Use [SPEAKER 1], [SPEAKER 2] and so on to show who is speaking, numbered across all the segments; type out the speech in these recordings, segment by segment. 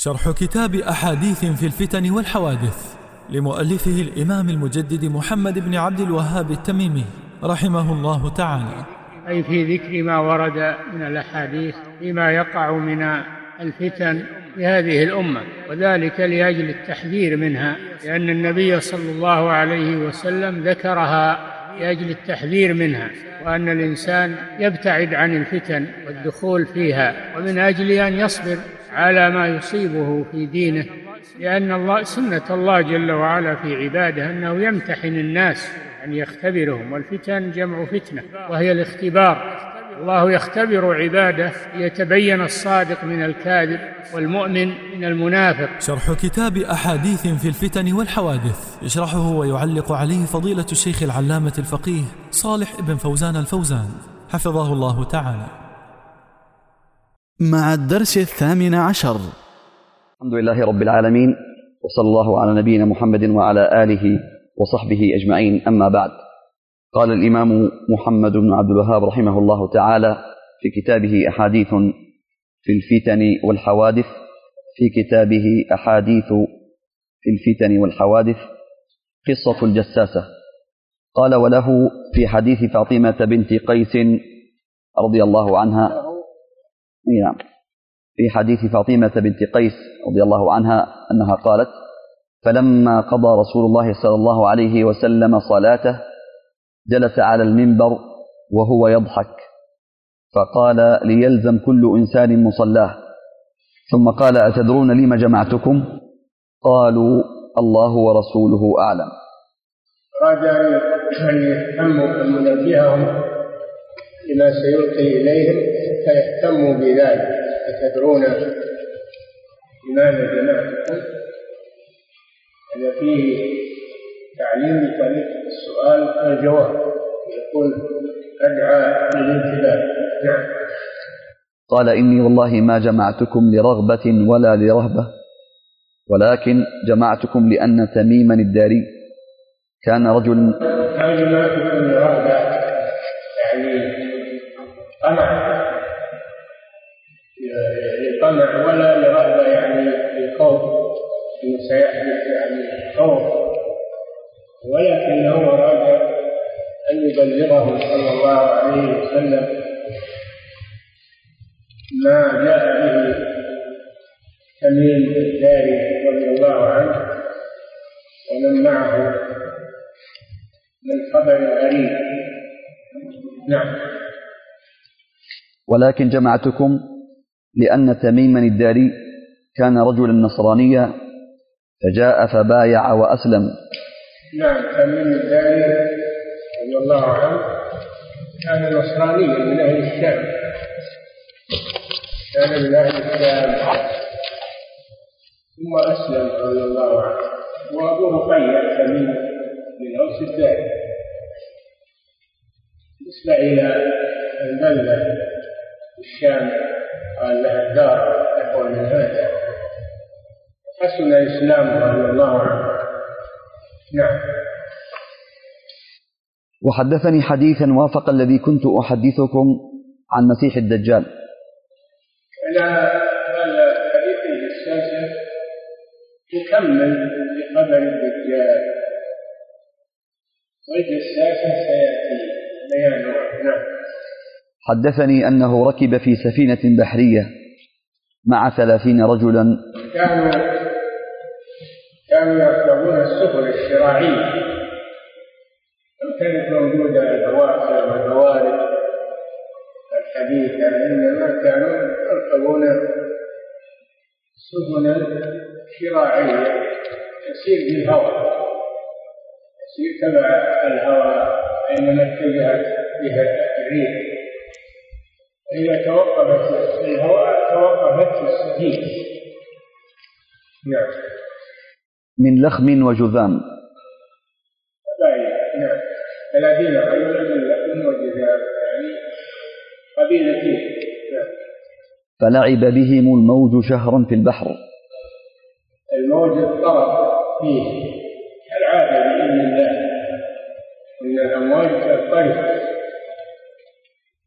[SPEAKER 1] شرح كتاب أحاديث في الفتن والحوادث لمؤلفه الإمام المجدد محمد بن عبد الوهاب التميمي رحمه الله تعالى،
[SPEAKER 2] أي في ذكر ما ورد من الأحاديث فيما يقع من الفتن في هذه الأمة، وذلك لأجل التحذير منها، لأن النبي صلى الله عليه وسلم ذكرها لأجل التحذير منها، وأن الإنسان يبتعد عن الفتن والدخول فيها، ومن أجل أن يصبر على ما يصيبه في دينه، لأن سنة الله جل وعلا في عباده أنه يمتحن الناس، أن يختبرهم، والفتن جمع فتنة وهي الاختبار. الله يختبر عباده ليتبين الصادق من الكاذب والمؤمن من المنافق.
[SPEAKER 1] شرح كتاب أحاديث في الفتن والحوادث يشرحه ويعلق عليه فضيلة الشيخ العلامة الفقيه صالح بن فوزان الفوزان حفظه الله تعالى.
[SPEAKER 3] مع الدرس 18.
[SPEAKER 4] الحمد لله رب العالمين، وصلى الله على نبينا محمد وعلى آله وصحبه أجمعين، أما بعد. قال الإمام محمد بن عبد الوهاب رحمه الله تعالى في كتابه أحاديث في الفتن والحوادث قصة الجساسة. قال: وله في حديث فاطمة بنت قيس رضي الله عنها أنها قالت: فلما قضى رسول الله صلى الله عليه وسلم صلاته جلس على المنبر وهو يضحك، فقال: ليلزم كل إنسان مصلاه. ثم قال: أتدرون لم جمعتكم؟ قالوا: الله ورسوله أعلم.
[SPEAKER 2] أراد أن يهتموا أن ينبههم لما سيلقي إليهم فيهتموا بذلك. أتدرون لماذا جمعتكم؟ هذا فيه تعليم بطريقة السؤال والجواب، يقول أدعى للانتباه. نعم.
[SPEAKER 4] قال: إني والله ما جمعتكم لرغبة ولا لرهبة، ولكن جمعتكم لأن تميما الداري كان رجل.
[SPEAKER 2] ما جمعتكم لرغبة يعني طمع، ولا لرهبة يعني الخوف إنه سيحدث يعني خوف، ولكنه أراد أن يبلغهم صلى الله عليه وسلم ما جاء به تميم الداري رضي الله عنه ومن معه من خبر غريب. نعم.
[SPEAKER 4] ولكن جمعتكم لأن تميما الداري كان رجلا نصرانيا فجاء فبايع وأسلم.
[SPEAKER 2] نعم. تميم الداري رضي الله عنه كان نصرانيا من أهل الشام، ثم أسلم رضي الله عنه، وأبوه قيد تميم من أوس الداري. بالنسبة إلى البلدة في الشام قال لها الدار تقوى من هذا، حسن إسلامه رضي الله عنه. نعم.
[SPEAKER 4] وحدثني حديثا وافق الذي كنت أحدثكم عن مسيح الدجال.
[SPEAKER 2] هذا حديث الجساسة يكمل لخبر الدجال، والجساسة سيأتي بيانها. نعم.
[SPEAKER 4] حدثني أنه ركب في سفينة بحرية مع 30 رجلا
[SPEAKER 2] كانوا يركبون السفن الشراعية، كانت موجودة البواخر والبوارج الحديثة، إنما كانوا يركبون سفنا شراعية تسير بالهواء، تسير تبع الهواء أينما اتجهت بها الريح، إذا توقفت الهواء توقفت السفينة. نعم.
[SPEAKER 4] من لخم وجذام.
[SPEAKER 2] نعم. 30 رجلا من لخم وجذام، يعني قبيلتين. نعم.
[SPEAKER 4] فلعب بهم الموج شهرا في البحر.
[SPEAKER 2] الموج اضطرب فيه العادة بإذن الله، إن الأمواج تضطرب،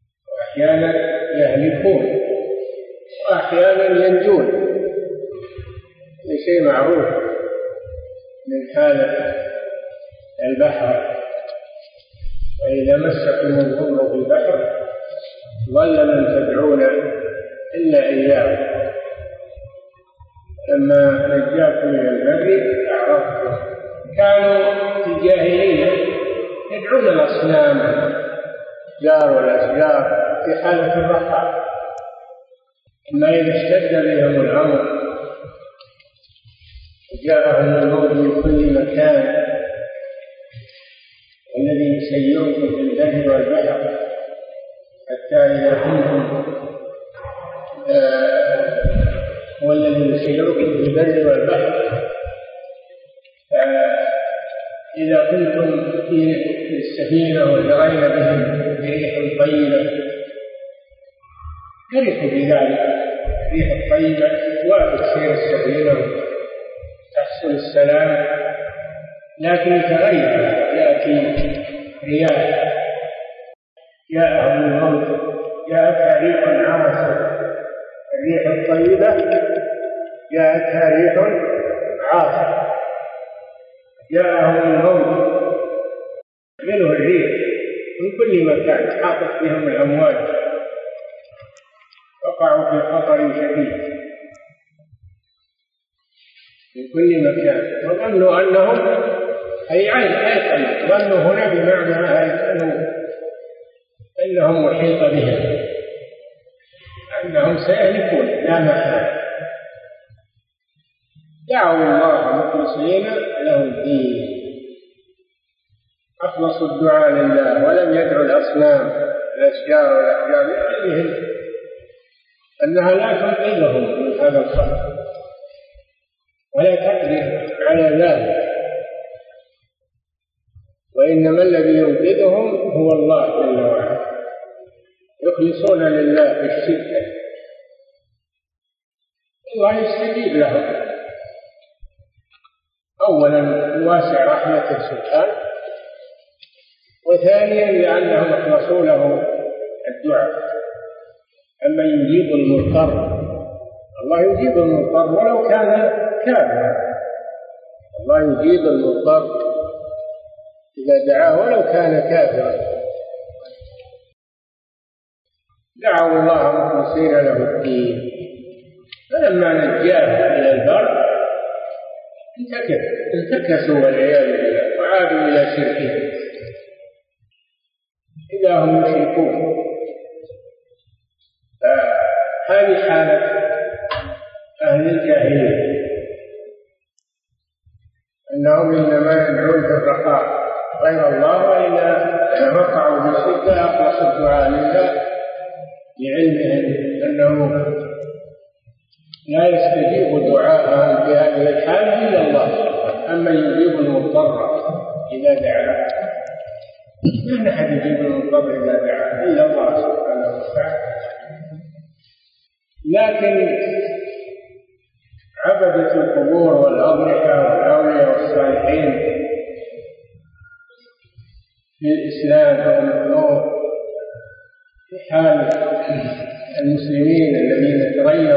[SPEAKER 2] وأحيانا يهلكون وأحيانا ينجون، شيء معروف من حال البحر، وإذا مسكم الضر في البحر ضل من تدعون إلا إياه، لما نجاكم من البر أعرضتم. كانوا في الجاهلية يدعون الأصنام الأحجار والأشجار في حالة الرخاء، أما إذا اشتد بهم الأمر وجاءهم الموت من كل مكان الذي يسيركم في البر والبحر حتى إذا كنتم هو الذي يسيركم في البر والبحر، إذا كنتم في السفينة وجرين بهم بريح طيبة فرحوا بذلك. الريح الطيبة توافق سير السفينة وتحصل السلام، لكن تغير يأتي رياح، جاءهم الموت، جاءتها ريح عاصف. الريح الطيبة جاءتها ريح عاصف، جاءهم الموت منه الريح من كل مكان، حاطت بهم الأمواج، وقعوا في خطر شديد من كل مكان، وظنوا أنهم أيقنوا، ظنوا هنا بمعنى أيقنوا أنهم محيط بهم، أنهم سيهلكون لا محالة. دعوا الله مخلصين له الدين، أخلصوا الدعاء لله ولم يدعوا الأصنام الأشجار والأحجار لعلمهم أنها لا تنقذهم من هذا الخطر ولا تقدر على ذلك، وإنما الذي ينقذهم هو الله جل وعلا. يخلصون لله في الشدة الله يستجيب لهم، أولا واسع رحمته سبحانه، وثانيا لأنهم أخلصوا له الدعاء. أما يجيب المضطر، الله يجيب المضطر ولو كان كافرا، الله يجيب المضطر إذا دعاه ولو كان كافرا. دعوا الله مخلصين له الدين، فلما نجاه إلى البر انتكسوا والعياذ بالله وعادوا إلى شركهم، إذا هم يشركون. فهذه حالة أهل الجاهلية، أنهم إنما يدعون في الرخاء غير الله، وإذا وقعوا في الشدة أخلصوا الدعاء لله لعلمهم أنه لا يستجيب دعاءهم في هذه الحالة إلا الله، أما يجيب المضطر إذا دعاه، لا أحد يجيب المضطر إذا دعاه إلا الله سبحانه وتعالى. لكن عبدة القبور والأضرحة والأولياء والصالحين في الإسلام والمخلوق في حال المسلمين الذين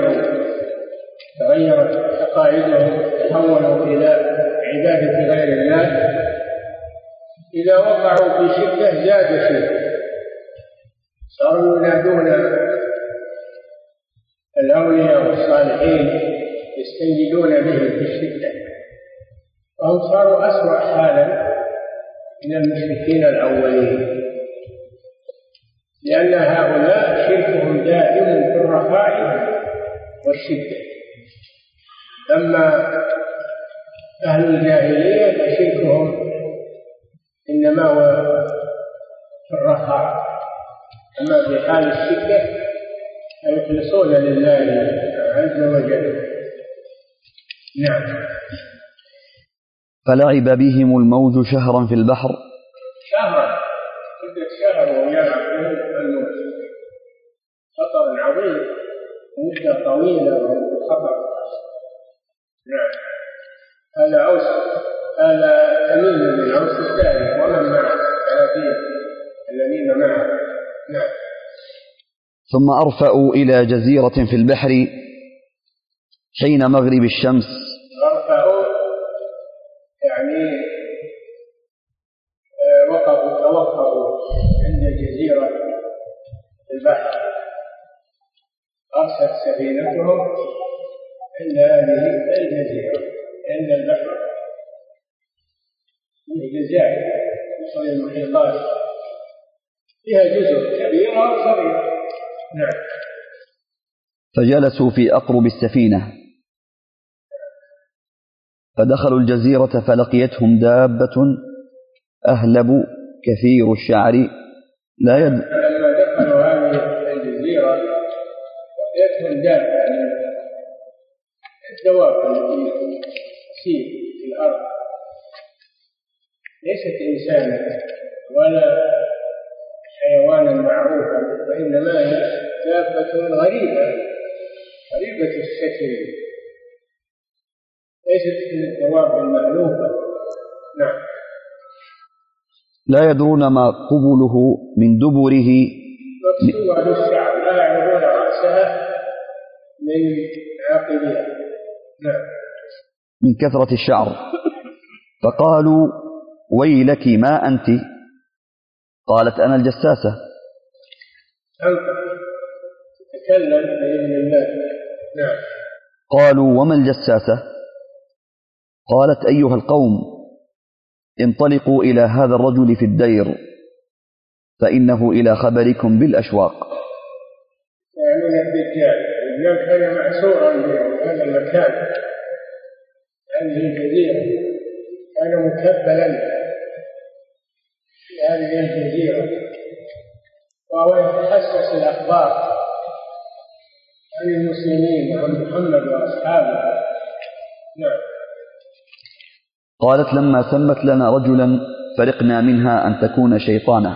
[SPEAKER 2] تغيرت عقائدهم تحولوا إلى عبادة غير الله، إذا وقعوا في شدة زاد شرك، صاروا ينادون الأولياء والصالحين يستنجدون بهم في الشدة، وهم صاروا أسوأ حالا من المشركين الأولين، لأن هؤلاء شركهم دائم في الرخاء والشدة، أما أهل الجاهلية فشركهم إنما هو في الرخاء، أما في حال الشدة فيخلصون لله عز وجل. نعم.
[SPEAKER 4] فلعب بهم الموج شهرا في البحر،
[SPEAKER 2] شهرا مدة شهر وهو يلعب بهم الموج، خطر عظيم مدة طويلة وهم خطر. نعم. هذا أوس، هذا تميم بن أوس الثاني ومن معه 30 الذين معه. نعم.
[SPEAKER 4] ثم أرفأوا إلى جزيرة في البحر حين مغرب الشمس،
[SPEAKER 2] سفينتهم عند هذه الجزيرة، عند البحر فيه جزائر وصل المحيطات فيها جزر كبيرة وصغيرة. نعم.
[SPEAKER 4] فجلسوا في أقرب السفينة فدخلوا الجزيرة فلقيتهم دابة أهلب كثير الشعر لا
[SPEAKER 2] لما دخلوا هذه الجزيرة لقيتهم دابة، الدواب التي تسير في الأرض ليست إنسانا ولا حيوانا معروفا، وإنما هي دابة غريبة الشكل، ليست من الدواب المألوفة. نعم.
[SPEAKER 4] لا يدرون ما قبله من دبره
[SPEAKER 2] مكسوة الشعر، لا يعرفون رأسها من عقبها. نعم.
[SPEAKER 4] من كثرة الشعر. فقالوا ويلك ما أنت؟ قالت أنا الجساسة.
[SPEAKER 2] تتكلم بإذن الله. نعم.
[SPEAKER 4] قالوا وما الجساسة؟ قالت أيها القوم انطلقوا إلى هذا الرجل في الدير فإنه إلى خبركم بالأشواق.
[SPEAKER 2] يعني الدجال كان معسورا بهذا المكان، هذه الجزيرة، كان مكبلا في هذه الجزيرة، وهو يتحسس الأخبار عن المسلمين وعن محمد وأصحابه. نعم.
[SPEAKER 4] قالت لما سمت لنا رجلا فرقنا منها أن تكون شيطانا.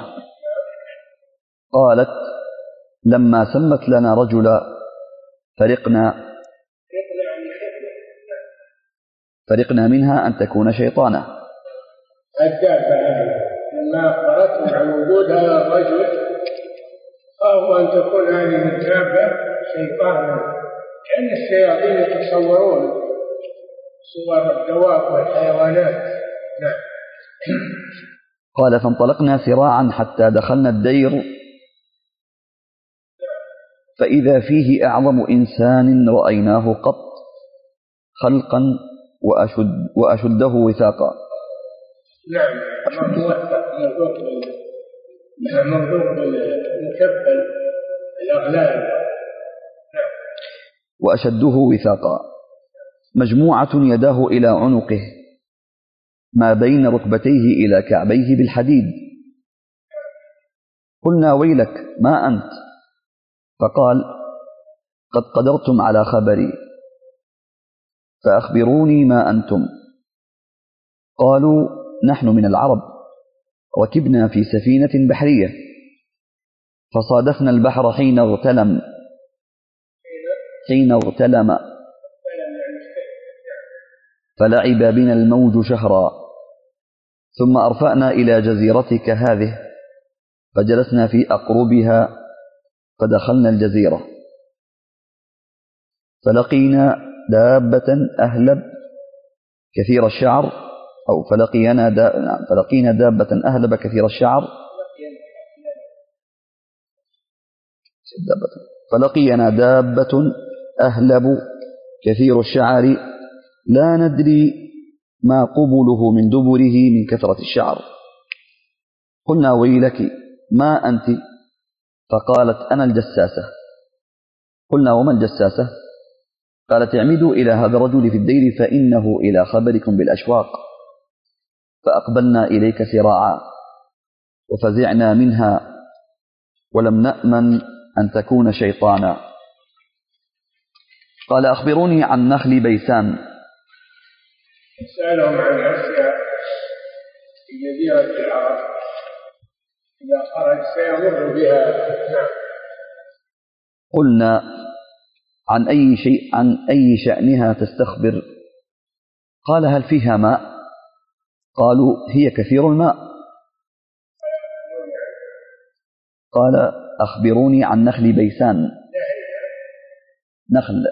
[SPEAKER 4] قالت لما سمت لنا رجلا فرقنا منها أن تكون شيطانا.
[SPEAKER 2] الدابة لما أخبرتهم عن وجود هذا الرجل خافوا أن تكون هذه الدابة شيطانا، كأن الشياطين يتصورون صور الدواب والحيوانات. نعم.
[SPEAKER 4] قال فانطلقنا سراعا حتى دخلنا الدير فإذا فيه أعظم إنسان رأيناه قط خلقا وأشده وثاقا.
[SPEAKER 2] نعم. مربوط بالمكبل الأغلال. نعم.
[SPEAKER 4] وأشده وثاقا مجموعة يداه إلى عنقه ما بين ركبتيه إلى كعبيه بالحديد. قلنا ويلك ما أنت؟ فقال قد قدرتم على خبري فأخبروني ما أنتم. قالوا نحن من العرب ركبنا في سفينة بحرية فصادفنا البحر حين اغتلم فلعب بنا الموج شهرا ثم أرفأنا إلى جزيرتك هذه فجلسنا في أقربها فدخلنا الجزيرة فلقينا دابة أهلب كثير الشعر أو فلقينا دابة أهلب كثير الشعر فلقينا دابة أهلب كثير الشعر لا ندري ما قبله من دبره من كثرة الشعر. قلنا ويلك ما أنت؟ فقالت أنا الجساسة. قلنا وما الجساسة؟ قالت اعمدوا إلى هذا الرجل في الدير فإنه إلى خبركم بالأشواق. فأقبلنا إليك سراعا وفزعنا منها ولم نأمن أن تكون شيطانا. قال أخبروني عن نخل بيسان.
[SPEAKER 2] سألهم عن أشياء في جزيرة العرب إذا خرج سيمر بها. نعم.
[SPEAKER 4] قلنا عن أي شأنها تستخبر؟ قال هل فيها ماء؟ قالوا هي كثير الماء. قال أخبروني عن نخل بيسان. نخل.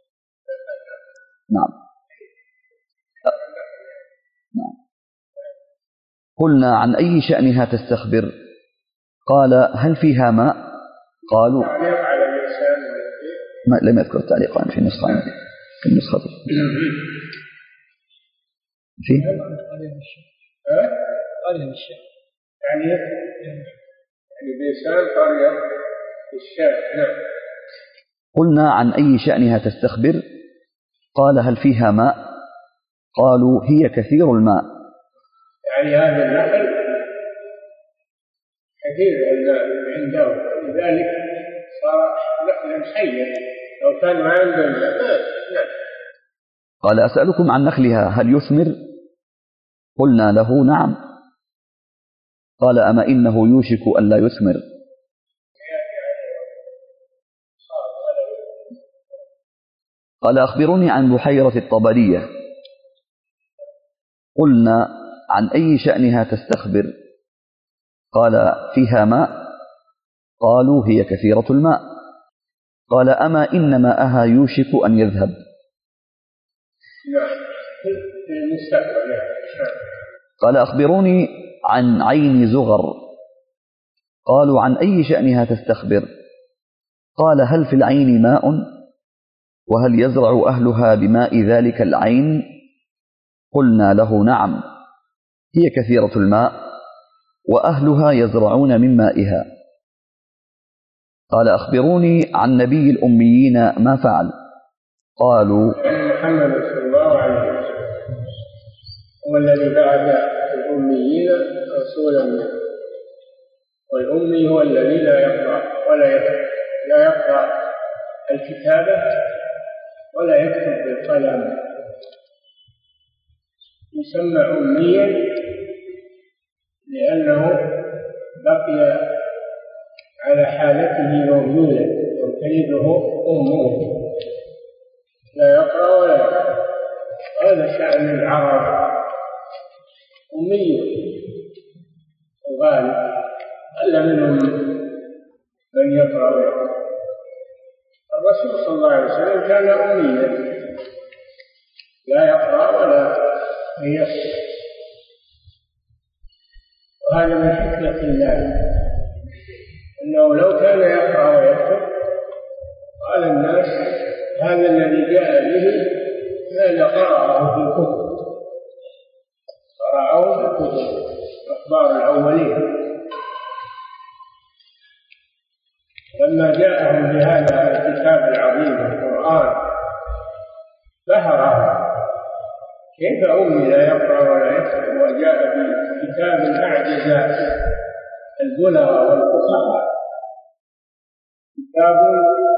[SPEAKER 4] نعم. قلنا عن أي شأنها تستخبر؟ قال هل فيها ماء؟ قالوا لم يذكر التعليق في النسخة عندي في النسخة في
[SPEAKER 2] يعني بلسان قرية الشام. نعم.
[SPEAKER 4] قلنا عن أي شأنها تستخبر؟ قال هل فيها ماء؟ قالوا هي كثير الماء.
[SPEAKER 2] يعني هذا النخل كثير الماء عنده، لذلك صار نخلا حيا. لو كان ما عنده الماء. نعم.
[SPEAKER 4] قال أسألكم عن نخلها هل يثمر؟ قلنا له نعم. قال أما إنه يوشك ألا يثمر. قال أخبروني عن بحيرة الطبرية. قلنا عن أي شأنها تستخبر؟ قال فيها ماء. قالوا هي كثيرة الماء. قال أما إن ماءها يوشك أن يذهب. قال أخبروني عن عين زغر. قالوا عن أي شأنها تستخبر؟ قال هل في العين ماء؟ وهل يزرع أهلها بماء ذلك العين؟ قلنا له نعم، هي كثيرة الماء وأهلها يزرعون من مائها. قال أخبروني عن نبي الأميين ما فعل؟ قالوا
[SPEAKER 2] محمد صلى الله عليه وسلم هو الذي بعث الأميين رسولا منه، والأمي هو الذي لا يقرأ ولا يكتب، لا يقرأ الكتابة ولا يكتب بالقلم، يسمى أميا لأنه بقي على حالته موجودا وتلده أمه، لا يقرأ ولا يكتب. هذا شأن العرب، أمي وغالب، ألا منهم من يقرأ ويكتب. الرسول صلى الله عليه وسلم كان أميا لا يقرأ ولا يكتب، وهذا من حكمة الله أنه لو كان يقرأ ويكتب قال الناس هذا الذي جاء به هذا قرأه في الكتب، قرأه في الكتب أخبار الأولين. لما جاءهم بهذا الكتاب العظيم القرآن بهرهم، كيف أمي لا يقرأ ولا يكتب وجاء بكتاب أعجز البلغة والفصحاء، كتاب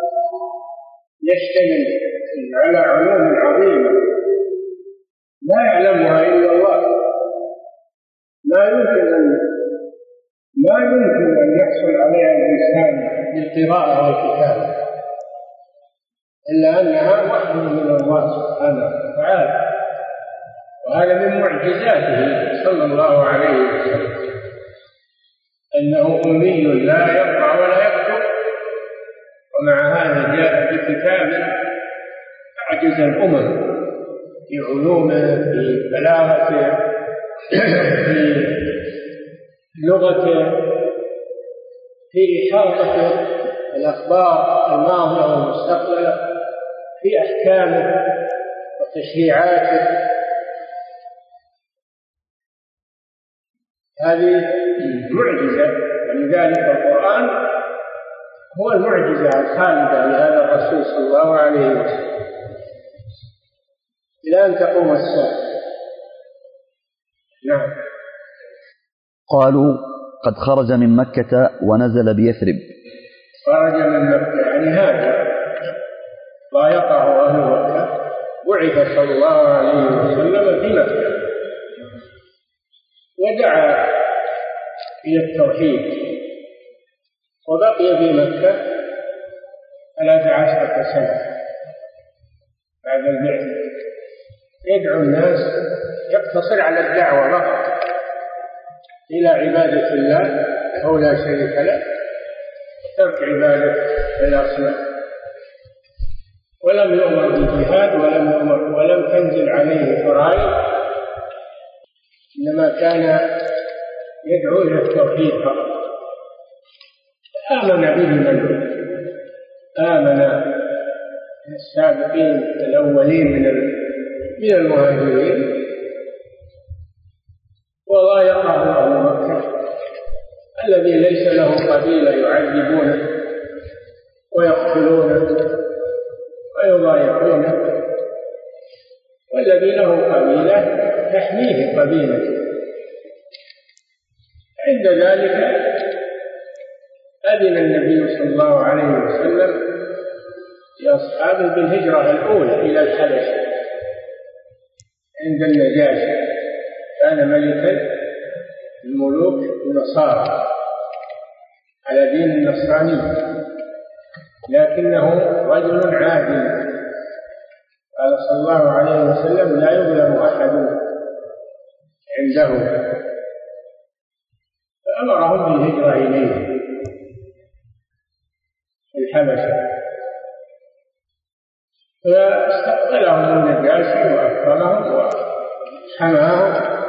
[SPEAKER 2] يشتمل على علوم عظيمة لا يعلمها إلا الله، ما يمكن أن يحصل عليها الإنسان بالقراءة والكتابة، إلا أنها وحي من الله سبحانه وتعالى، وهذا من معجزاته صلى الله عليه وسلم أنه أمي لا يقرأ ولا يكتب، ومع هذا جاء بكتاب أعجز الأمم في علومه، في بلاغته، في لغته، في إحاطته الأخبار الماضية والمستقبلة، في أحكامه وتشريعاته. هذه معجزة، ولذلك القرآن هو المعجزة الخالدة لهذا الرسول صلى الله عليه وسلم إلى أن تقوم الساعة. نعم.
[SPEAKER 4] قالوا قد خرج من مكة ونزل بيثرب.
[SPEAKER 2] خرج من مكة يعني هذا ضايقه أهل مكة، بعث صلى الله عليه وسلم في مكة ودعا إلى التوحيد، وبقي في مكة 13 سنة بعد البعثة يدعو الناس، يقتصر على الدعوة فقط إلى عبادة الله وحده لا شريك له، ترك عبادة الأصنام، ولم يؤمر بالجهاد ولم تنزل عليه فرائض، إنما كان يدعو إلى التوحيد فقط. آمن به من آمن السابقين الأولين من المهاجرين، وضايقه أهل مكة الذي ليس له قبيلة يعذبونه ويقتلونه ويضايقونه، والذي له قبيلة تحميه قبيلته. عند ذلك أذن النبي صلى الله عليه وسلم لأصحابه بالهجرة الأولى إلى الحبشة عند النجاشي، كان ملكا الملوك النصارى على دين النصراني، لكنه رجل عادل. قال صلى الله عليه وسلم: لا يظلم أحد عنده، فأمرهم بالهجرة إليه الحبشة، فاستقبلهم النجاشي وأكرمهم وحماهم،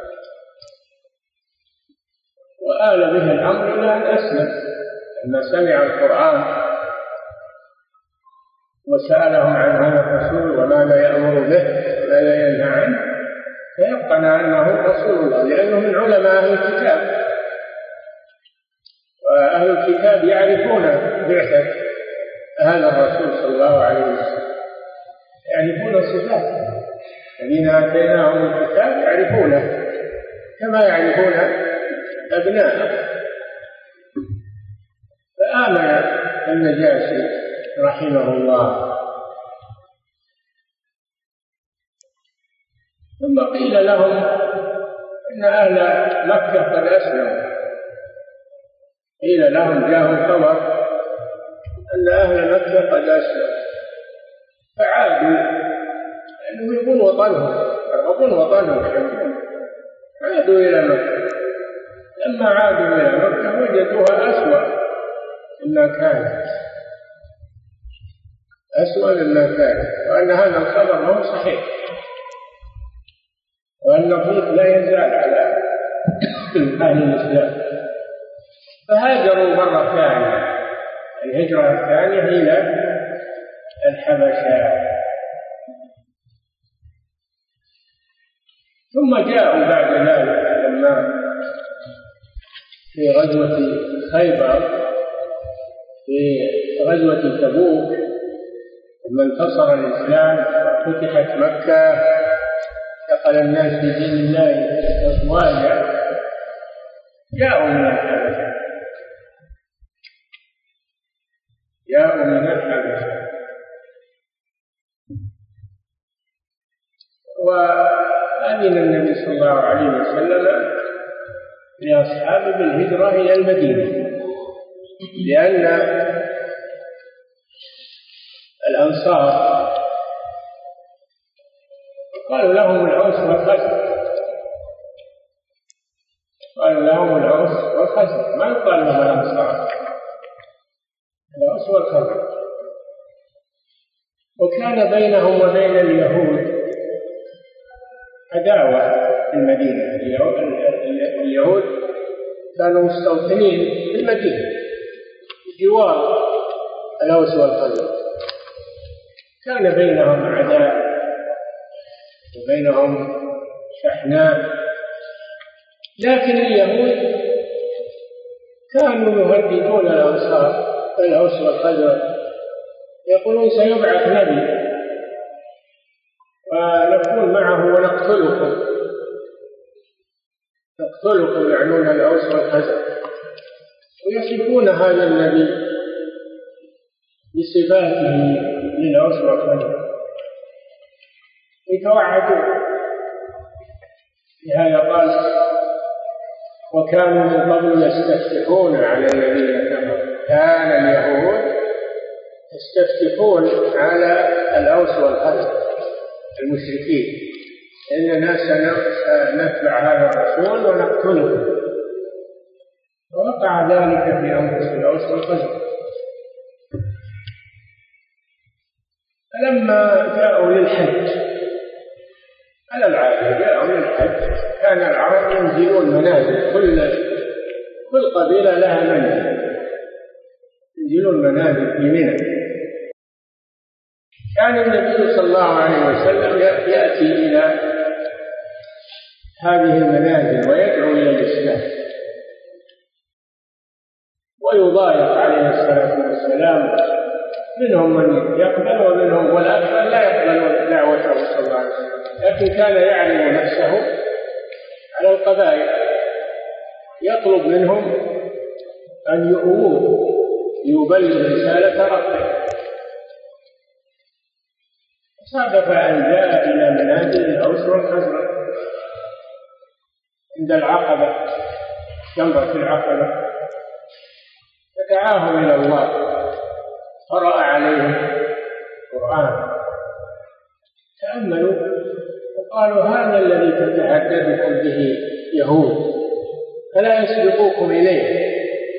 [SPEAKER 2] وآل به الأمر إلى أن أسلم لما سمع القرآن وسألهم عن هذا الرسول وماذا يأمر به وماذا ينهى عنه، فيقن أنه رسول الله، لأنه من علماء أهل الكتاب، وأهل الكتاب يعرفون بعثة هذا الرسول صلى الله عليه وسلم، يعرفون صفاته. الذين آتيناهم الكتاب يعرفونه كما يعرفون أبناءهم. فآمن النجاشي رحمه الله، ثم قيل لهم إن أهل مكة قد أسلموا. قيل لهم، جاءهم خبر أن أهل مكة قد أسلموا، فعادوا لأنهم يبون وطنهم، يرغبون وطنهم، عادوا إلى مكة. لما عادوا إلى مكة وجدوها أسوأ مما كانت، أسوأ مما كانت، وأن هذا الخبر هو صحيح، وأن الضيق لا يزال على أهل الإسلام. فهاجروا مرة ثانية، الهجرة الثانية إلى الحبشة. ثم جاءوا بعد ذلك لما في غزوة خيبر، في غزوة تبوك، لما انتصر الإسلام وفتحت مكة دخل الناس في دين الله أفواجا، جاءوا من الحبشة، جاءوا من الحبشة، وأذن النبي صلى الله عليه وسلم لأصحابه بالهجرة إلى المدينة، لأن الأنصار قالوا لهم العوس والخزرج، قالوا لهم العوس والخزرج، ما يقال لهم الأنصار، العوس والخزرج. وكان بينهم وبين اليهود عداوة في المدينة. اليهود كانوا مستوطنين في المدينة بجوار الأوس والخزرج، كان بينهم عداء وبينهم شحناء. لكن اليهود كانوا يهددون الأنصار الأوس والخزرج، يقولون سيبعث نبي ونكون معه ونقتلكم، نقتلكم، يعنون الأوس والخزرج، ويصفون هذا النبي بصفاته للأوس والخزرج، يتوعدون. لهذا قال: وكانوا من قبل يستفتحون على الذين كفروا. كان اليهود يستفتحون على الأوس والخزرج المشركين، إننا سنتبع هذا الرسول ونقتله. ووقع ذلك في أنفس الأوس والخزرج. فلما جاءوا للحج على العادة، جاءوا للحج، كان العرب ينزلون منازل، كل قبيلة لها منزل، ينزلون منازل في منى، كان النبي صلى الله عليه وسلم يأتي إلى هذه المنازل ويدعو إلى الإسلام ويضايق عليه الصلاة والسلام، منهم من يقبل ومنهم والأكثر لا يقبل دعوته صلى الله عليه وسلم، لكن كان يعلم نفسه على القبائل، يطلب منهم أن يؤووه ليبلغ رسالة ربه. صادف أن جاء إلى منازل الأوس والخزرج عند العقبة، جمرة العقبة، فدعاهم إلى الله، قرأ عليهم القرآن، تأملوا وقالوا هذا الذي تتحدثكم به يهود فلا يسبقوكم إليه،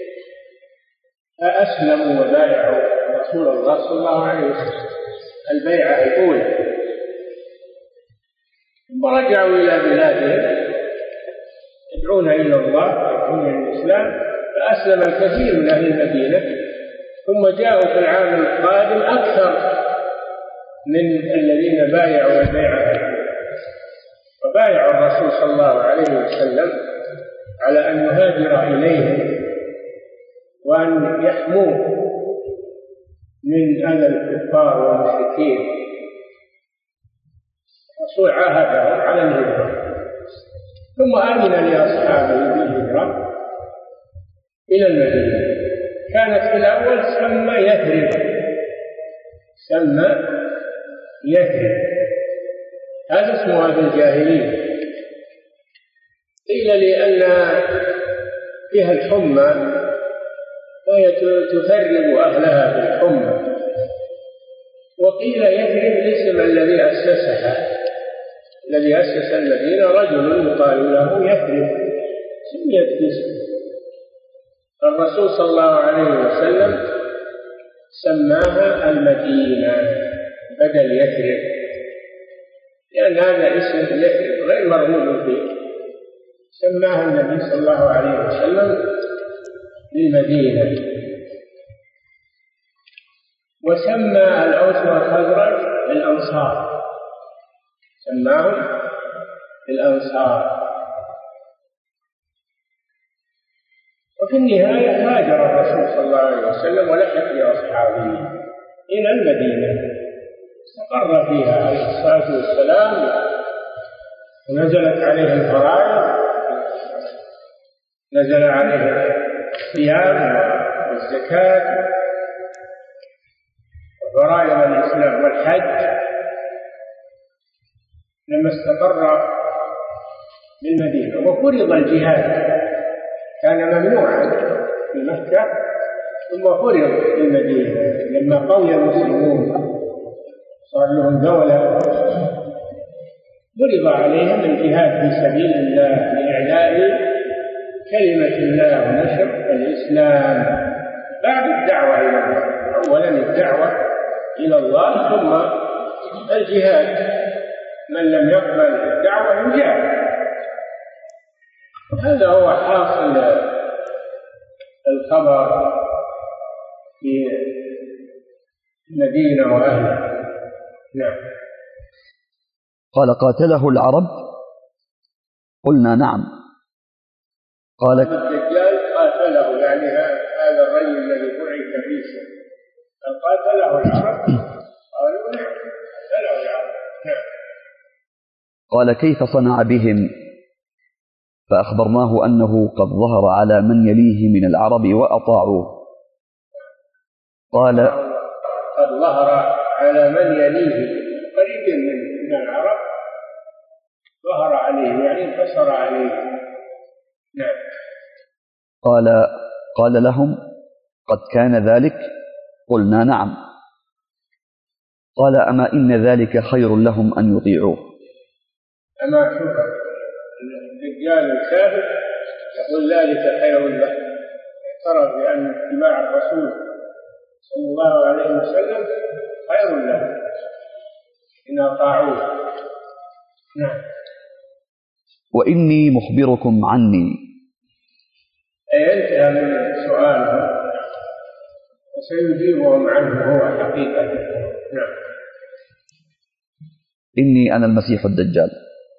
[SPEAKER 2] فأسلموا وبايعوا رسول الله صلى الله عليه وسلم البيعة الأولى، ثم رجعوا إلى بلادهم يدعون إلى الله ويدعون إلى الإسلام، فأسلم الكثير من أهل المدينة، ثم جاءوا في العام القادم أكثر من الذين بايعوا البيعة، وبايعوا الرسول صلى الله عليه وسلم على أن يهاجر إليهم وأن يحموه من أذى الكفار والمشركين. الرسول عاهدهم على الهجرة، ثم أذن لأصحابه بالهجرة إلى المدينة. كانت في الأول سمى يثرب، هذا اسمها في الجاهلية، قيل لأن فيها الحمى وهي تثرب أهلها بالحمى، وقيل يثرب الاسم الذي أسسها، الذي أسس المدينة رجل يقال له يثرب، سميت باسم. الرسول صلى الله عليه وسلم سماها المدينة بدل يثرب، لأن هذا اسم يثرب غير مرغوب فيه، سماها النبي صلى الله عليه وسلم للمدينة. وسمى الأوس والخزرج الأنصار، سماهم الأنصار. وفي النهاية هاجر الرسول صلى الله عليه وسلم ولحق بأصحابه إلى المدينة، استقر فيها عليه الصلاة والسلام، ونزلت عليه الفرائض، نزل عليه الصيام والزكاة وفرائض الإسلام والحج لما استقر بالمدينة. وفرض الجهاد، كان ممنوعا في مكة ثم فرض في المدينة لما قوي المسلمون صار لهم دولة، فرض عليهم الجهاد في سبيل الله لإعلاء كلمة الله ونشر الإسلام بعد الدعوة إلى الله. أولا الدعوة إلى الله ثم الجهاد، من لم يقبل الدعوة يجاهد. هذا هو حاصل الخبر في المدينة وأهلها. نعم.
[SPEAKER 4] قال قاتله العرب؟ قلنا نعم. قال
[SPEAKER 2] الدجال قاتله، يعني هذا الرجل الذي بعث عيسى قاتله العرب؟ قالوا نعم قاتله العرب. نعم.
[SPEAKER 4] قال كيف صنع بهم؟ فأخبرناه أنه قد ظهر على من يليه من العرب وأطاعوه. قال
[SPEAKER 2] قد ظهر على من يليه قريب من العرب، ظهر عليه يعني انتصر عليه. نعم.
[SPEAKER 4] قال لهم قد كان ذلك؟ قلنا نعم. قال أما إن ذلك خير لهم أن يطيعوه.
[SPEAKER 2] أما شوف الدجال الكافر يقول ذلك خير له، اعترف بأن اتباع الرسول صلى الله عليه وسلم خير له إن أطاعوه. نعم.
[SPEAKER 4] وإني مخبركم عني.
[SPEAKER 2] أي انتهى من سؤاله وسيجيبهم عنه هو حقيقة. نعم.
[SPEAKER 4] إني أنا المسيح الدجال،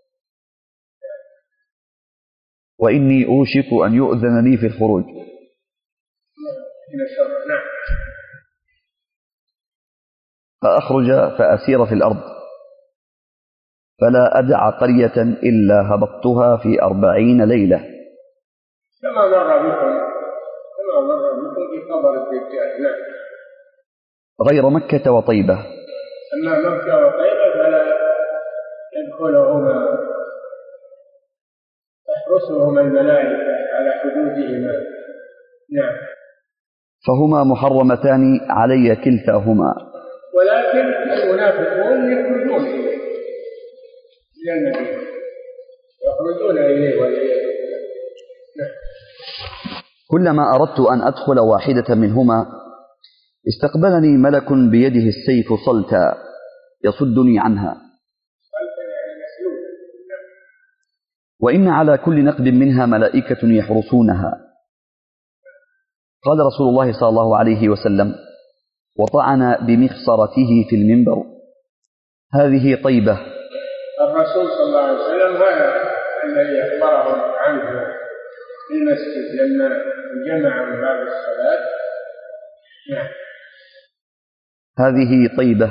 [SPEAKER 4] وإني أوشك أن يؤذن لي في الخروج، فأخرج فأسير في الأرض، فلا أدع قرية إلا هبطتها في 40 ليلة.
[SPEAKER 2] كما مر بكم في خبر الدجال.
[SPEAKER 4] غير مكة وطيبة.
[SPEAKER 2] أما مكة وطيبة فلا يدخلهما، تحرسهما الملائكة على حدودهما. نعم.
[SPEAKER 4] فهما محرمتان علي كلتاهما.
[SPEAKER 2] ولكن المنافقون يخرجون إليه إلى النبي، يخرجون إليه والعياذ بالله. نعم.
[SPEAKER 4] كلما أردت أن أدخل واحدة منهما استقبلني ملك بيده السيف صلتا يصدني عنها، وإن على كل نقب منها ملائكة يحرسونها. قال رسول الله صلى الله عليه وسلم: وطعن بمخصرته في المنبر: هذه طيبة.
[SPEAKER 2] الرسول صلى الله عليه وسلم هذا الذي أخبرهم عنه في المسجد لما جمعوا بعد الصلاة. نعم.
[SPEAKER 4] هذه طيبة.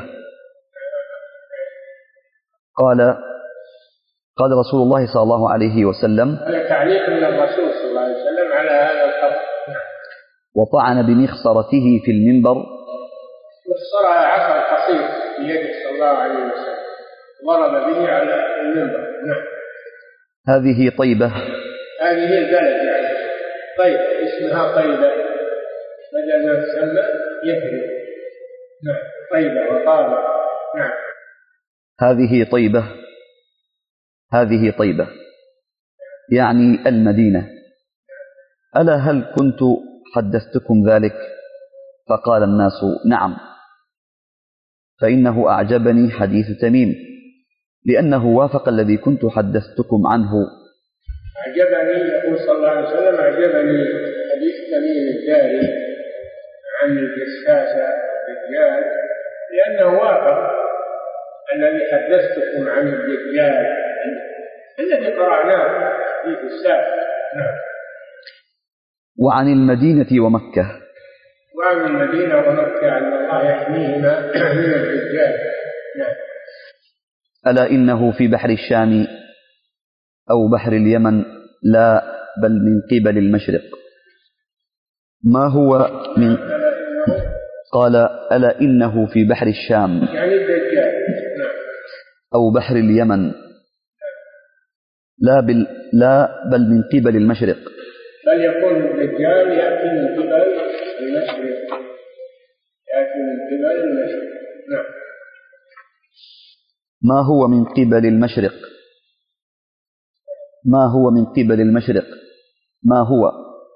[SPEAKER 4] قال رسول الله صلى الله عليه وسلم:
[SPEAKER 2] هذا تعليق من الرسول صلى الله عليه وسلم على هذا الخبر.
[SPEAKER 4] وطعن بمخصرته في المنبر.
[SPEAKER 2] مخصرها عصا قصير بيده صلى الله عليه وسلم، ضرب به على المنبر. نعم.
[SPEAKER 4] هذه طيبة.
[SPEAKER 2] هذه البلد يعني طيب، اسمها طيبة بدل ما تسمى يثرب. نعم. طيبة وطابة. نعم.
[SPEAKER 4] هذه طيبة. هذه طيبة يعني المدينة. ألا هل كنت حدثتكم ذلك؟ فقال الناس: نعم. فإنه أعجبني حديث تميم، لأنه وافق الذي كنت حدثتكم عنه.
[SPEAKER 2] أعجبني، يقول صلى الله عليه وسلم: أعجبني حديث تميم الداري عن الجساسة الدجال، لأنه وافق الذي حدثتكم عن الدجال الذي قرأناه في السابق. نعم.
[SPEAKER 4] وعن المدينة ومكة.
[SPEAKER 2] وعن المدينة ومكة أن الله يحميهما من الدجال. نعم.
[SPEAKER 4] ألا إنه في بحر الشام أو بحر اليمن، لا بل من قبل المشرق. ما هو من قال: ألا إنه في بحر الشام
[SPEAKER 2] يعني الدجال. نعم.
[SPEAKER 4] أو بحر اليمن، لا بل من قبل المشرق.
[SPEAKER 2] بل يكون الدجال يأتي من قبل المشرق. يأتي من قبل المشرق. نعم.
[SPEAKER 4] ما هو من قبل المشرق؟ ما هو من قبل المشرق؟ ما هو؟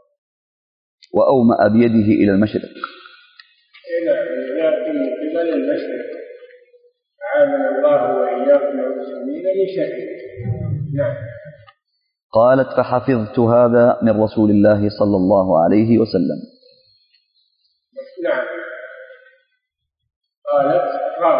[SPEAKER 4] وأومأ بيده إلى المشرق.
[SPEAKER 2] نعم. يأتي من قبل المشرق. عامل الله وإياكم المسلمين لشرك. نعم.
[SPEAKER 4] قالت: فحفظت هذا من رسول الله صلى الله عليه وسلم.
[SPEAKER 2] نعم. قالت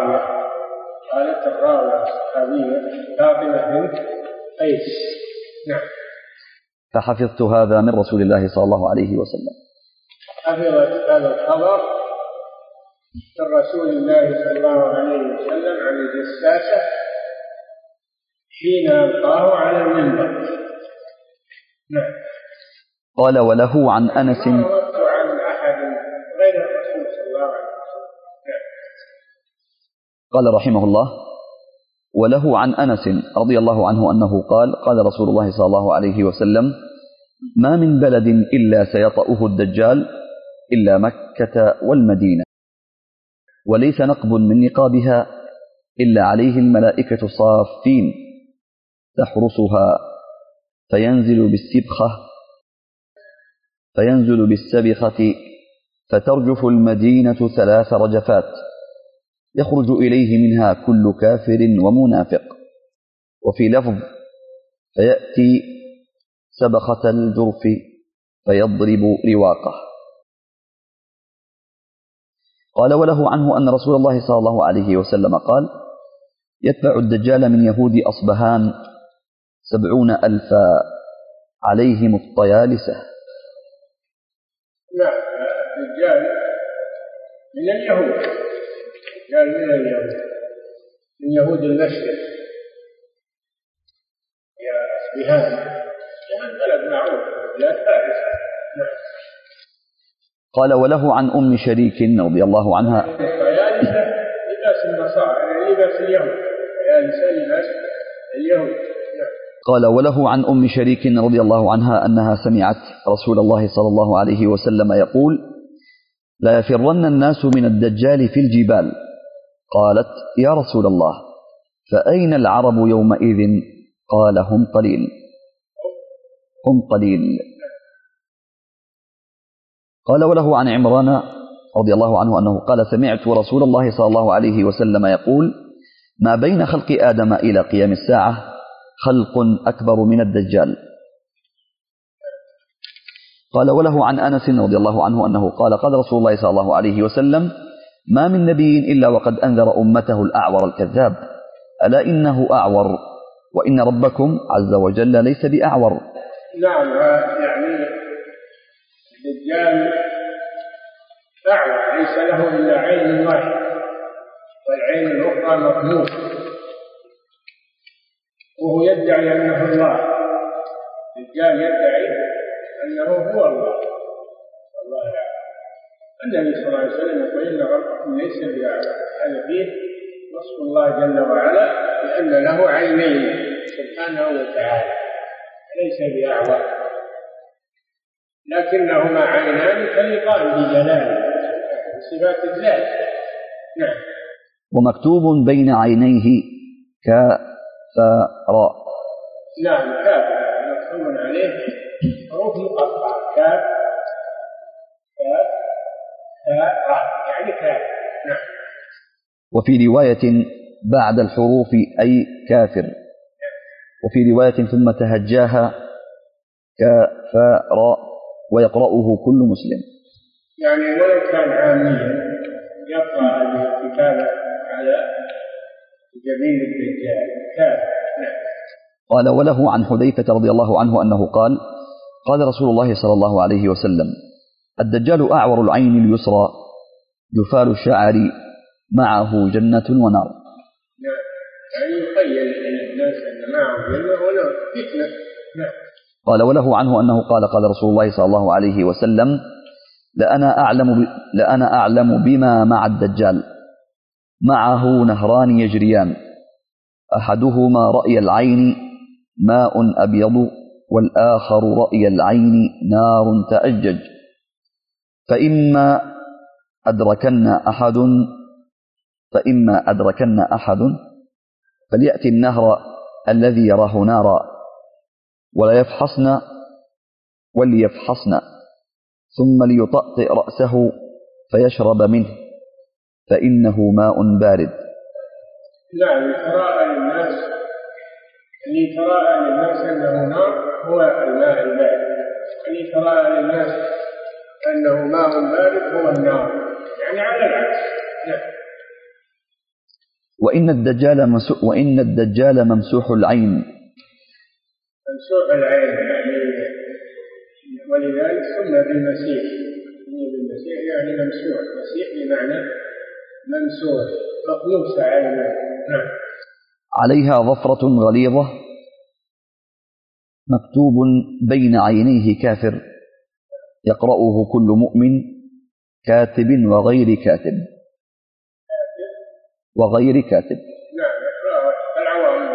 [SPEAKER 2] الراوية الصحابية فاطمة بنت قيس. نعم.
[SPEAKER 4] فحفظت هذا من رسول الله صلى الله عليه وسلم.
[SPEAKER 2] حفظت هذا الخبر من رسول الله صلى الله عليه وسلم عن الجساسة حين ألقاه على المنبر. نعم.
[SPEAKER 4] قال: وله عن أنس.
[SPEAKER 2] عن أحد غير الرسول صلى الله عليه وسلم. نعم.
[SPEAKER 4] قال رحمه الله: وله عن أنس رضي الله عنه أنه قال: قال رسول الله صلى الله عليه وسلم: ما من بلد إلا سيطأه الدجال إلا مكة والمدينة، وليس نقب من نقابها إلا عليه الملائكة صافين تحرسها، فينزل بالسبخة فترجف المدينة 3 رجفات، يخرج إليه منها كل كافر ومنافق. وفي لفظ: فيأتي سبخة الجرف فيضرب رواقه. قال: وله عنه أن رسول الله صلى الله عليه وسلم قال: يتبع الدجال من يهود أصبهان 70,000 عليهم الطيالسة.
[SPEAKER 2] لا، الدجال من اليهود، الدجال من اليهود، من يهود المشرق، يا أصبهان بلد معروف بلاد فارس.
[SPEAKER 4] قال وله عن أم شريك رضي الله عنها
[SPEAKER 2] الطيالسة لباس النصارى، لباس اليهود، الطيالسة لباس اليهود.
[SPEAKER 4] قال وله عن أم شريك رضي الله عنها أنها سمعت رسول الله صلى الله عليه وسلم يقول لا يفرن الناس من الدجال في الجبال. قالت يا رسول الله فأين العرب يومئذ؟ قال هم قليل. قال وله عن عمران رضي الله عنه أنه قال سمعت رسول الله صلى الله عليه وسلم يقول ما بين خلق آدم إلى قيام الساعة خلق أكبر من الدجال. قال وله عن أنس رضي الله عنه أنه قال قال رسول الله صلى الله عليه وسلم ما من نبي إلا وقد أنذر أمته الأعور الكذاب ألا إنه أعور وإن ربكم عز وجل ليس بأعور.
[SPEAKER 2] نعم، يعني الدجال أعور ليس له إلا عين واحدة والعين الأخرى مطموسة، وهو يدعي أنه الله. الدجال يدعي أنه هو الله، والله لا. النبي صلى الله عليه وسلم يقول إن ربكم ليس بأعور، هذا فيه وصف الله جل وعلا بأن له عينين سبحانه وتعالى، ليس بأعور، لكنهما عينان تليقان بجلاله صفات الذات. نعم.
[SPEAKER 4] ومكتوب بين عينيه كافر.
[SPEAKER 2] نعم، كافر مكتوب عليه حروف مقطعة، كاف يعني كافر. نعم.
[SPEAKER 4] وفي رواية بعد الحروف أي كافر، وفي رواية ثم تهجاها كافر ويقرأه كل مسلم.
[SPEAKER 2] يعني ولو كان عاميا يقرأ هذه الكتابة على جبين الدجال كافر.
[SPEAKER 4] قال وله عن حذيفة رضي الله عنه أنه قال قال رسول الله صلى الله عليه وسلم الدجال أعور العين اليسرى جفال الشعر معه جنة ونار.
[SPEAKER 2] يعني يخيل إلى الناس أن معه جنة ونار فتنة.
[SPEAKER 4] قال وله عنه أنه قال قال رسول الله صلى الله عليه وسلم لأنا أعلم بما مع الدجال معه نهران يجريان أحدهما رأي العين ماء أبيض والآخر رأي العين نار تأجج فإما أدركن أحد فليأتي النهر الذي يراه نارا وليفحصن ثم ليطأطئ رأسه فيشرب منه فإنه ماء بارد.
[SPEAKER 2] نعم، اللي تراءى للناس أنه نار هو الماء البارد، اللي تراءى للناس أنه ماء بارد هو النار، يعني على العكس. نعم.
[SPEAKER 4] وإن الدجال ممسوح العين.
[SPEAKER 2] ممسوح العين يعني ولذلك سمي بالمسيح، يعني ممسوح، مسيح بمعنى ممسوح مقلوس عينه. نعم.
[SPEAKER 4] عليها ظفرة غليظة مكتوب بين عينيه كافر يقرأه كل مؤمن كاتب وغير كاتب.
[SPEAKER 2] نعم، العوام.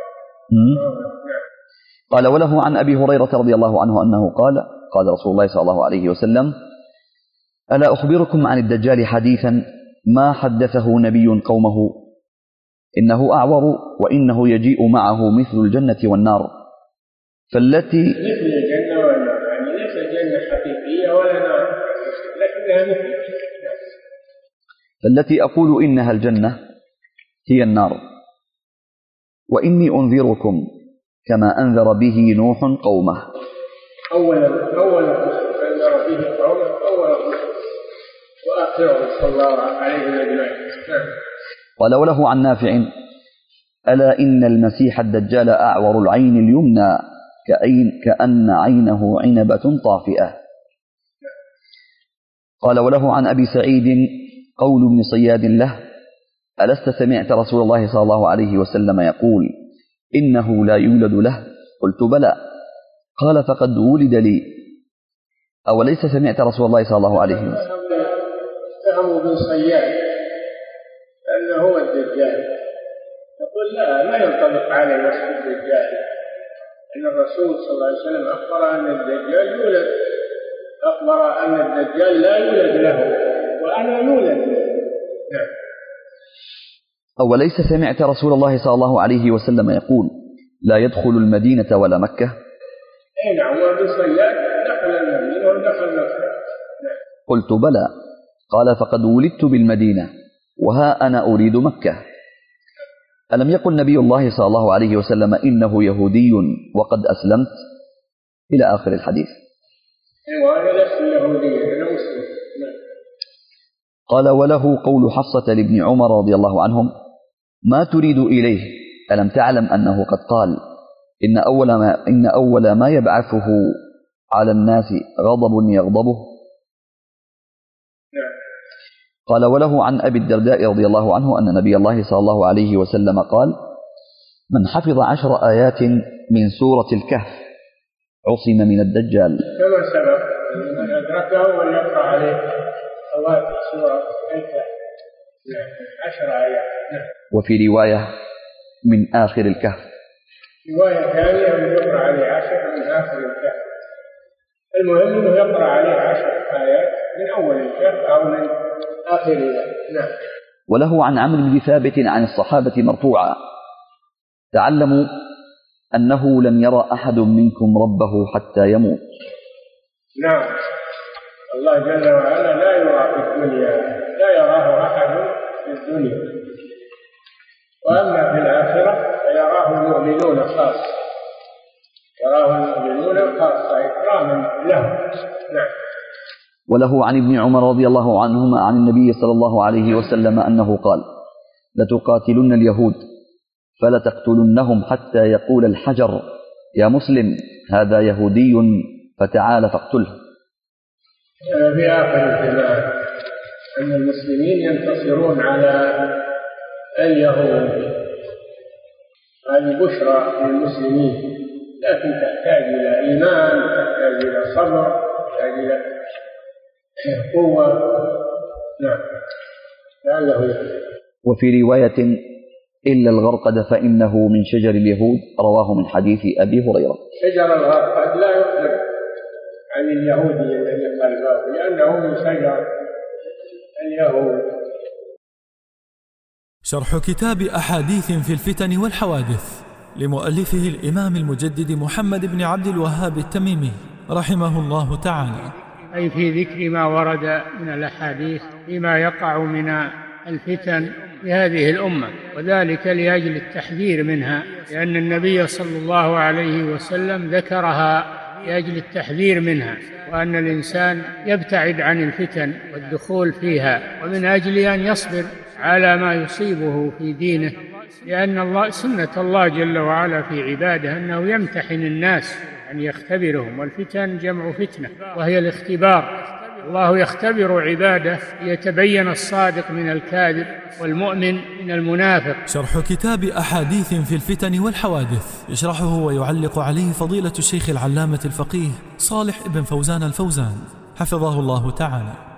[SPEAKER 4] قال وله عن أبي هريرة رضي الله عنه أنه قال قال رسول الله صلى الله عليه وسلم ألا أخبركم عن الدجال حديثا ما حدثه نبي قومه إنه أعور وإنه يجيء معه مثل الجنة والنار
[SPEAKER 2] مثل الجنة والنار، يعني ليس جنة حقيقية ولا نار، لكنها مثل.
[SPEAKER 4] فالتي أقول إنها الجنة هي النار وإني أنذركم كما أنذر به نوح قومه.
[SPEAKER 2] أول أنذر به قومه وآخره صلى الله عليه وسلم.
[SPEAKER 4] قال وله عن نافع ألا إن المسيح الدجال أعور العين اليمنى كأن عينه عنبة طافئة. قال: وله عن أبي سعيد قول ابن صياد له: ألست سمعت رسول الله صلى الله عليه وسلم يقول إنه لا يولد له؟ قلت: بلى. قال: فقد ولد لي. أوليس سمعت رسول الله صلى الله عليه وسلم؟
[SPEAKER 2] اتهموا ابن صياد أنه هو الدجال، يقول لا ينطبق على وصف الدجال، أن الرسول صلى الله عليه وسلم أخبر أن الدجال يولد، أخبر أن الدجال لا يولد له وأنا يولد له. نعم.
[SPEAKER 4] أوليس سمعت رسول الله صلى الله عليه وسلم يقول لا يدخل المدينة ولا مكة؟
[SPEAKER 2] أي نعم، وابن صياد دخل المدينة ودخل مكة. نعم.
[SPEAKER 4] قلت: بلى. قال: فقد ولدت بالمدينة وها أنا أريد مكة. ألم يقل نبي الله صلى الله عليه وسلم إنه يهودي وقد أسلمت؟ إلى آخر الحديث.
[SPEAKER 2] وأنا لست يهوديا، أنا مسلم.
[SPEAKER 4] قال: وله قول حفصة لابن عمر رضي الله عنهم: ما تريد إليه؟ ألم تعلم أنه قد قال إن أول ما يبعثه على الناس غضب يغضبه؟ قال: وله عن أبي الدرداء رضي الله عنه أن نبي الله صلى الله عليه وسلم قال: من حفظ 10 آيات من سورة الكهف عصم من الدجال.
[SPEAKER 2] كما سبق من أدركه وليقرأ عليه أوائل سورة الكهف 10 آيات.
[SPEAKER 4] وفي رواية من آخر الكهف.
[SPEAKER 2] رواية ثانية من يقرأ عليه 10 من آخر الكهف. المهم أنه يقرأ عليه 10 آيات من أول الكهف أو من آخرها. نعم.
[SPEAKER 4] وله عن عمرو بن ثابت عن الصحابة مرفوعا: تعلموا أنه لن يرى أحد منكم ربه حتى يموت.
[SPEAKER 2] نعم. الله جل وعلا لا يرى في الدنيا، لا يراه أحد في الدنيا، وأما في الآخرة فيراه المؤمنون خاصة، يراه المؤمنون خاصة إكراما لهم. نعم.
[SPEAKER 4] وله عن ابن عمر رضي الله عنهما عن النبي صلى الله عليه وسلم أنه قال: لتقاتلن اليهود فلتقتلنهم حتى يقول الحجر يا مسلم هذا يهودي فتعال فاقتله.
[SPEAKER 2] في آخر الزمان أن المسلمين ينتصرون على اليهود، هذه بشرى للمسلمين، لكن تحتاج إلى إيمان، تحتاج إلى صبر، تحتاج إلى قوة. نعم. لعله يفعل.
[SPEAKER 4] وفي رواية: إلا الغرقد فإنه من شجر اليهود، رواه من حديث أبي هريرة.
[SPEAKER 2] شجر الغرقد لا يخبر عن اليهودي الذي خلفه، لأنه من شجر اليهود.
[SPEAKER 1] شرح كتاب أحاديث في الفتن والحوادث لمؤلفه الإمام المجدد محمد بن عبد الوهاب التميمي رحمه الله تعالى،
[SPEAKER 2] أي في ذكر ما ورد من الأحاديث فيما يقع من الفتن في هذه الأمة، وذلك لأجل التحذير منها، لأن النبي صلى الله عليه وسلم ذكرها لأجل التحذير منها، وأن الإنسان يبتعد عن الفتن والدخول فيها، ومن أجل أن يصبر على ما يصيبه في دينه، لأن سنة الله جل وعلا في عباده أنه يمتحن الناس، أن يختبرهم، والفتن جمع فتنة وهي الاختبار. الله يختبر عباده ليتبين الصادق من الكاذب والمؤمن من المنافق.
[SPEAKER 1] شرح كتاب أحاديث في الفتن والحوادث يشرحه ويعلق عليه فضيلة الشيخ العلامة الفقيه صالح ابن فوزان الفوزان حفظه الله تعالى.